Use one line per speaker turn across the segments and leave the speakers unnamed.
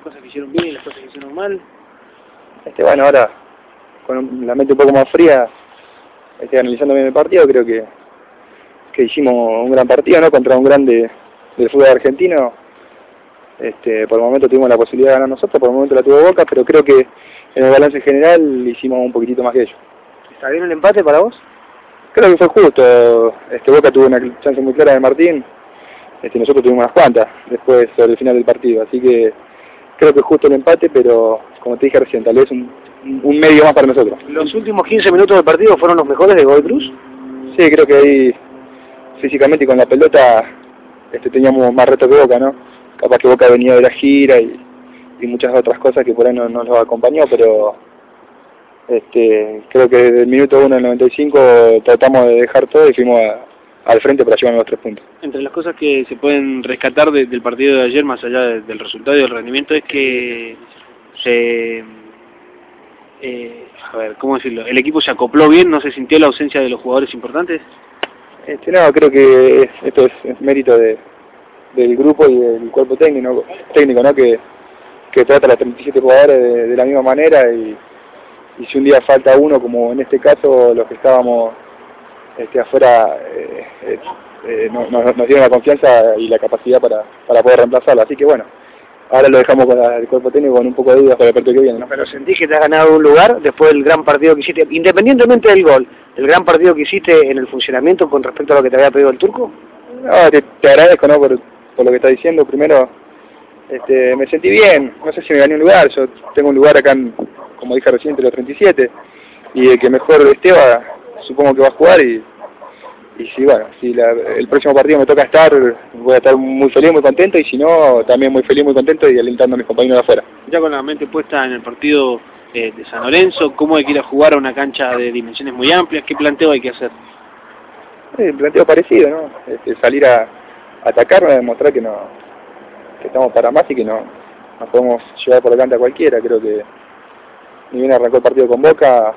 cosas que hicieron bien y las cosas que hicieron mal.
Bueno, ahora con la mente un poco más fría, analizando bien el partido, creo que hicimos un gran partido, ¿no? Contra un grande del fútbol argentino. Por el momento tuvimos la posibilidad de ganar nosotros, por el momento la tuvo Boca, pero creo que en el balance general hicimos un poquitito más que ellos.
¿Está bien el empate para vos?
Creo que fue justo. Boca tuvo una chance muy clara de Martín, nosotros tuvimos unas cuantas después sobre el final del partido, así que creo que es justo el empate, pero como te dije recién, tal vez un medio más para nosotros.
¿Los últimos 15 minutos del partido fueron los mejores de Godoy Cruz?
Sí, creo que ahí físicamente y con la pelota teníamos más reto que Boca, ¿no? Capaz que Boca venía de la gira y muchas otras cosas que por ahí no nos acompañó, pero creo que desde el minuto 1 al 95 tratamos de dejar todo y fuimos al frente para llevarnos los 3 puntos.
Entre las cosas que se pueden rescatar del partido de ayer, más allá del resultado y del rendimiento, es que a ver, ¿cómo decirlo? El equipo se acopló bien, no se sintió la ausencia de los jugadores importantes.
No, creo que esto es mérito del grupo y del cuerpo técnico, ¿no? Que trata a los 37 jugadores de la misma manera y si un día falta uno, como en este caso, los que estábamos afuera nos dieron la confianza y la capacidad para poder reemplazarlo. Así que bueno, ahora lo dejamos con el cuerpo técnico con un poco de dudas para el partido que viene, ¿no?
Pero sentís que te has ganado un lugar después del gran partido que hiciste, independientemente del gol, el gran partido que hiciste en el funcionamiento con respecto a lo que te había pedido el turco.
No, te agradezco, ¿no? por lo que estás diciendo. Primero, me sentí bien, no sé si me gané un lugar, yo tengo un lugar acá, como dije recién, entre los 37, y el que mejor Esteban supongo que va a jugar y si el próximo partido me toca estar, voy a estar muy feliz, muy contento, y si no, también muy feliz, muy contento y alentando a mis compañeros de afuera.
Ya con la mente puesta en el partido de San Lorenzo, ¿cómo hay que ir a jugar a una cancha de dimensiones muy amplias? ¿Qué planteo hay que hacer?
Planteo parecido, ¿no? Salir a atacar, a demostrar que estamos para más y que nos podemos llevar por delante a cualquiera. Creo que ni bien arrancó el partido con Boca,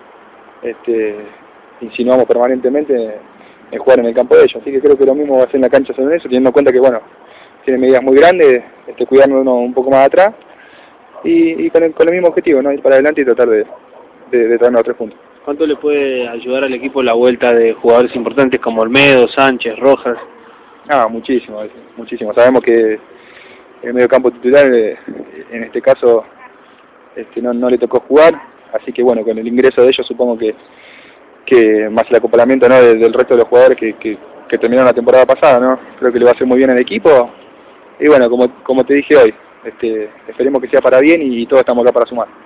insinuamos permanentemente en jugar en el campo de ellos, así que creo que lo mismo va a ser en la cancha San Lorenzo, teniendo en cuenta que bueno, tiene medidas muy grandes, cuidándonos un poco más atrás y con el mismo objetivo, ¿no? Ir para adelante y tratar de traernos los 3 puntos.
¿Cuánto le puede ayudar al equipo la vuelta de jugadores importantes como Olmedo, Sánchez, Rojas?
Muchísimo, muchísimo. Sabemos que el medio campo titular, en este caso, no le tocó jugar, así que bueno, con el ingreso de ellos supongo que más el acoplamiento, ¿no? del resto de los jugadores que terminaron la temporada pasada, ¿no? Creo que le va a hacer muy bien al equipo y bueno, como te dije hoy, esperemos que sea para bien y todos estamos acá para sumar.